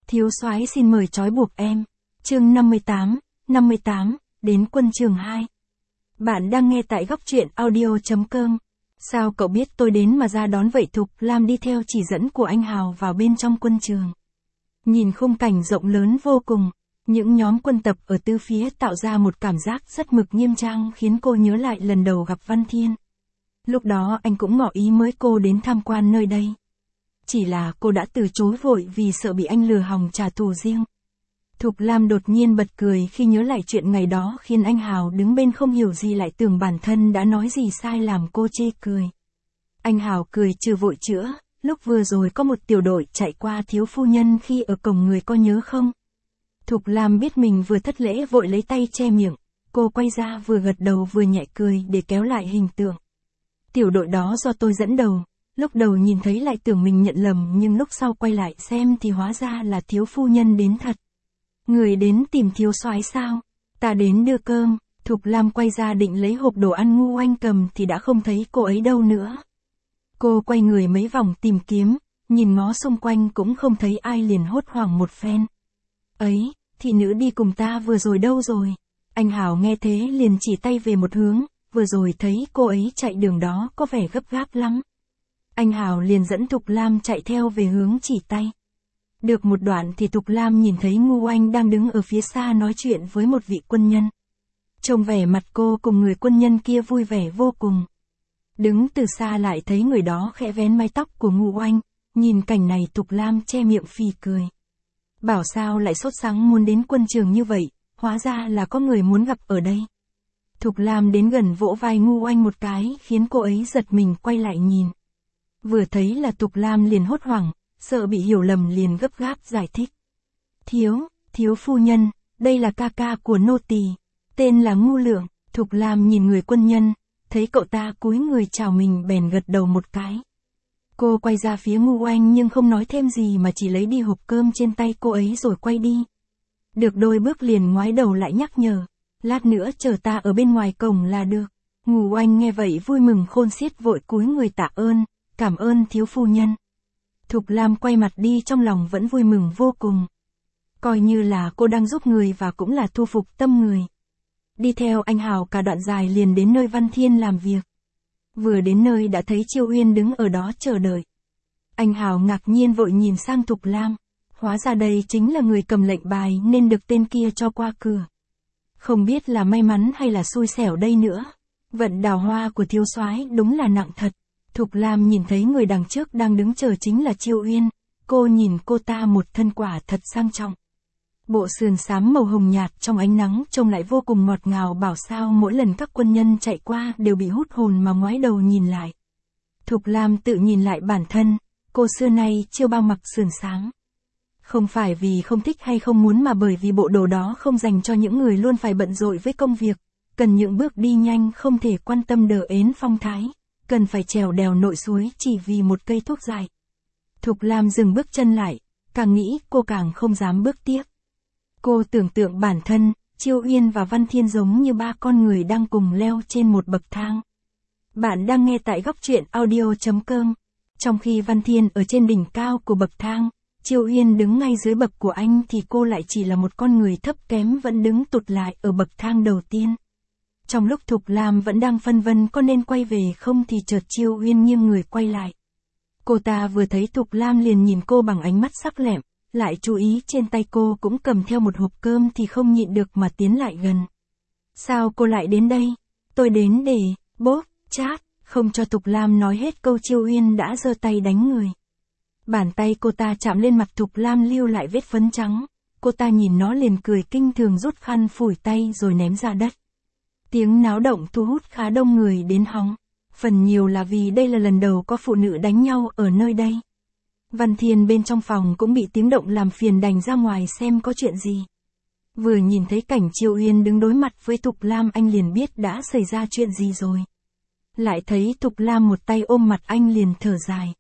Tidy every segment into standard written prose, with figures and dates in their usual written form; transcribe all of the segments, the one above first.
Thiếu soái xin mời trói buộc em. Chương 58, đến quân trường 2. Bạn đang nghe tại góc truyện audio.com. Sao cậu biết tôi đến mà ra đón vậy? Thục Lam đi theo chỉ dẫn của anh Hào vào bên trong quân trường. Nhìn khung cảnh rộng lớn vô cùng, những nhóm quân tập ở tứ phía tạo ra một cảm giác rất mực nghiêm trang khiến cô nhớ lại lần đầu gặp Văn Thiên. Lúc đó anh cũng ngỏ ý mời cô đến tham quan nơi đây. Chỉ là cô đã từ chối vội vì sợ bị anh lừa hòng trả thù riêng. Thục Lam đột nhiên bật cười khi nhớ lại chuyện ngày đó khiến anh Hào đứng bên không hiểu gì lại tưởng bản thân đã nói gì sai làm cô chê cười. Anh Hào cười trừ vội chữa, lúc vừa rồi có một tiểu đội chạy qua thiếu phu nhân khi ở cổng người có nhớ không? Thục Lam biết mình vừa thất lễ vội lấy tay che miệng, cô quay ra vừa gật đầu vừa nhẹ cười để kéo lại hình tượng. Tiểu đội đó do tôi dẫn đầu. Lúc đầu nhìn thấy lại tưởng mình nhận lầm nhưng lúc sau quay lại xem thì hóa ra là thiếu phu nhân đến thật. Người đến tìm thiếu soái sao? Ta đến đưa cơm. Thục Lam quay ra định lấy hộp đồ ăn Ngu Oanh cầm thì đã không thấy cô ấy đâu nữa. Cô quay người mấy vòng tìm kiếm, nhìn ngó xung quanh cũng không thấy ai liền hốt hoảng một phen. Ấy, thị nữ đi cùng ta vừa rồi đâu rồi? Anh Hào nghe thế liền chỉ tay về một hướng, vừa rồi thấy cô ấy chạy đường đó có vẻ gấp gáp lắm. Anh Hào liền dẫn Thục Lam chạy theo về hướng chỉ tay. Được một đoạn thì Thục Lam nhìn thấy Ngu Oanh đang đứng ở phía xa nói chuyện với một vị quân nhân. Trông vẻ mặt cô cùng người quân nhân kia vui vẻ vô cùng. Đứng từ xa lại thấy người đó khẽ vén mái tóc của Ngu Oanh, nhìn cảnh này Thục Lam che miệng phì cười. Bảo sao lại sốt sắng muốn đến quân trường như vậy, hóa ra là có người muốn gặp ở đây. Thục Lam đến gần vỗ vai Ngu Oanh một cái khiến cô ấy giật mình quay lại nhìn. Vừa thấy là Thục Lam liền hốt hoảng, sợ bị hiểu lầm liền gấp gáp giải thích. Thiếu phu nhân, đây là ca ca của nô tỳ, tên là Ngu Lượng. Thục Lam nhìn người quân nhân, thấy cậu ta cúi người chào mình bèn gật đầu một cái. Cô quay ra phía Ngu Oanh nhưng không nói thêm gì mà chỉ lấy đi hộp cơm trên tay cô ấy rồi quay đi. Được đôi bước liền ngoái đầu lại nhắc nhở, lát nữa chờ ta ở bên ngoài cổng là được. Ngu Oanh nghe vậy vui mừng khôn xiết vội cúi người tạ ơn. Cảm ơn thiếu phu nhân. Thục Lam quay mặt đi trong lòng vẫn vui mừng vô cùng. Coi như là cô đang giúp người và cũng là thu phục tâm người. Đi theo anh Hào cả đoạn dài liền đến nơi Văn Thiên làm việc. Vừa đến nơi đã thấy Chiêu Uyên đứng ở đó chờ đợi. Anh Hào ngạc nhiên vội nhìn sang Thục Lam. Hóa ra đây chính là người cầm lệnh bài nên được tên kia cho qua cửa. Không biết là may mắn hay là xui xẻo đây nữa. Vận đào hoa của thiếu soái đúng là nặng thật. Thục Lam nhìn thấy người đằng trước đang đứng chờ chính là Chiêu Uyên, cô nhìn cô ta một thân quả thật sang trọng. Bộ sườn xám màu hồng nhạt trong ánh nắng trông lại vô cùng ngọt ngào bảo sao mỗi lần các quân nhân chạy qua đều bị hút hồn mà ngoái đầu nhìn lại. Thục Lam tự nhìn lại bản thân, cô xưa nay chưa bao mặc sườn xám. Không phải vì không thích hay không muốn mà bởi vì bộ đồ đó không dành cho những người luôn phải bận rộn với công việc, cần những bước đi nhanh không thể quan tâm đờ ến phong thái. Cần phải trèo đèo nội suối chỉ vì một cây thuốc dài. Thục Lam dừng bước chân lại, càng nghĩ cô càng không dám bước tiếp. Cô tưởng tượng bản thân, Chiêu Uyên và Văn Thiên giống như ba con người đang cùng leo trên một bậc thang. Bạn đang nghe tại góc truyện audio.com. Trong khi Văn Thiên ở trên đỉnh cao của bậc thang, Chiêu Uyên đứng ngay dưới bậc của anh thì cô lại chỉ là một con người thấp kém vẫn đứng tụt lại ở bậc thang đầu tiên. Trong lúc Thục Lam vẫn đang phân vân có nên quay về không thì chợt Chiêu Uyên nghiêng người quay lại. Cô ta vừa thấy Thục Lam liền nhìn cô bằng ánh mắt sắc lẹm, lại chú ý trên tay cô cũng cầm theo một hộp cơm thì không nhịn được mà tiến lại gần. Sao cô lại đến đây? Tôi đến để, bóp, chát, không cho Thục Lam nói hết câu Chiêu Uyên đã giơ tay đánh người. Bàn tay cô ta chạm lên mặt Thục Lam lưu lại vết phấn trắng, cô ta nhìn nó liền cười kinh thường rút khăn phủi tay rồi ném ra đất. Tiếng náo động thu hút khá đông người đến hóng, phần nhiều là vì đây là lần đầu có phụ nữ đánh nhau ở nơi đây. Văn Thiên bên trong phòng cũng bị tiếng động làm phiền đành ra ngoài xem có chuyện gì. Vừa nhìn thấy cảnh Chiêu Uyên đứng đối mặt với Thục Lam anh liền biết đã xảy ra chuyện gì rồi. Lại thấy Thục Lam một tay ôm mặt anh liền thở dài.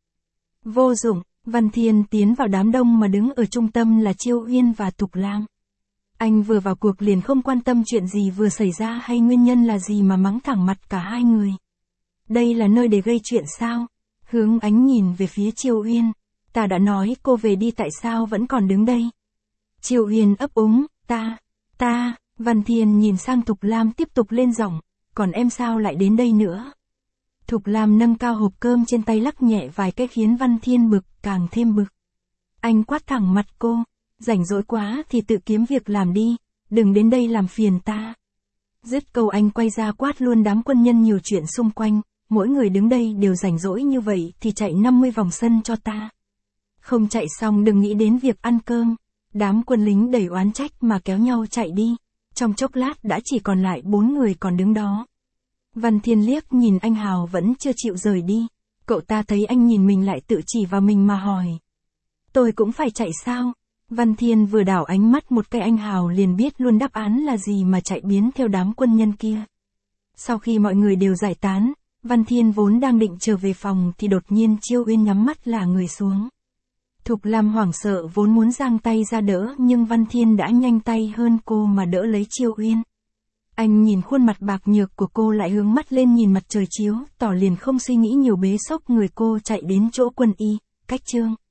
Vô dụng, Văn Thiên tiến vào đám đông mà đứng ở trung tâm là Chiêu Uyên và Thục Lam. Anh vừa vào cuộc liền không quan tâm chuyện gì vừa xảy ra hay nguyên nhân là gì mà mắng thẳng mặt cả hai người. Đây là nơi để gây chuyện sao? Hướng ánh nhìn về phía Chiêu Uyên. Ta đã nói cô về đi tại sao vẫn còn đứng đây? Chiêu Uyên ấp úng, Văn Thiên nhìn sang Thục Lam tiếp tục lên giọng, còn em sao lại đến đây nữa? Thục Lam nâng cao hộp cơm trên tay lắc nhẹ vài cái khiến Văn Thiên bực, càng thêm bực. Anh quát thẳng mặt cô, rảnh rỗi quá thì tự kiếm việc làm đi, đừng đến đây làm phiền ta. Dứt câu anh quay ra quát luôn đám quân nhân nhiều chuyện xung quanh, mỗi người đứng đây đều rảnh rỗi như vậy thì chạy 50 vòng sân cho ta. Không chạy xong đừng nghĩ đến việc ăn cơm. Đám quân lính đầy oán trách mà kéo nhau chạy đi. Trong chốc lát đã chỉ còn lại 4 người còn đứng đó. Văn Thiên liếc nhìn anh Hào vẫn chưa chịu rời đi. Cậu ta thấy anh nhìn mình lại tự chỉ vào mình mà hỏi. Tôi cũng phải chạy sao? Văn Thiên vừa đảo ánh mắt một cái anh Hào liền biết luôn đáp án là gì mà chạy biến theo đám quân nhân kia. Sau khi mọi người đều giải tán, Văn Thiên vốn đang định trở về phòng thì đột nhiên Chiêu Uyên nhắm mắt lả người xuống. Thục Lam hoảng sợ vốn muốn giang tay ra đỡ nhưng Văn Thiên đã nhanh tay hơn cô mà đỡ lấy Chiêu Uyên. Anh nhìn khuôn mặt bạc nhược của cô lại hướng mắt lên nhìn mặt trời chiếu, tỏ liền không suy nghĩ nhiều bế xốc người cô chạy đến chỗ quân y, cách chương.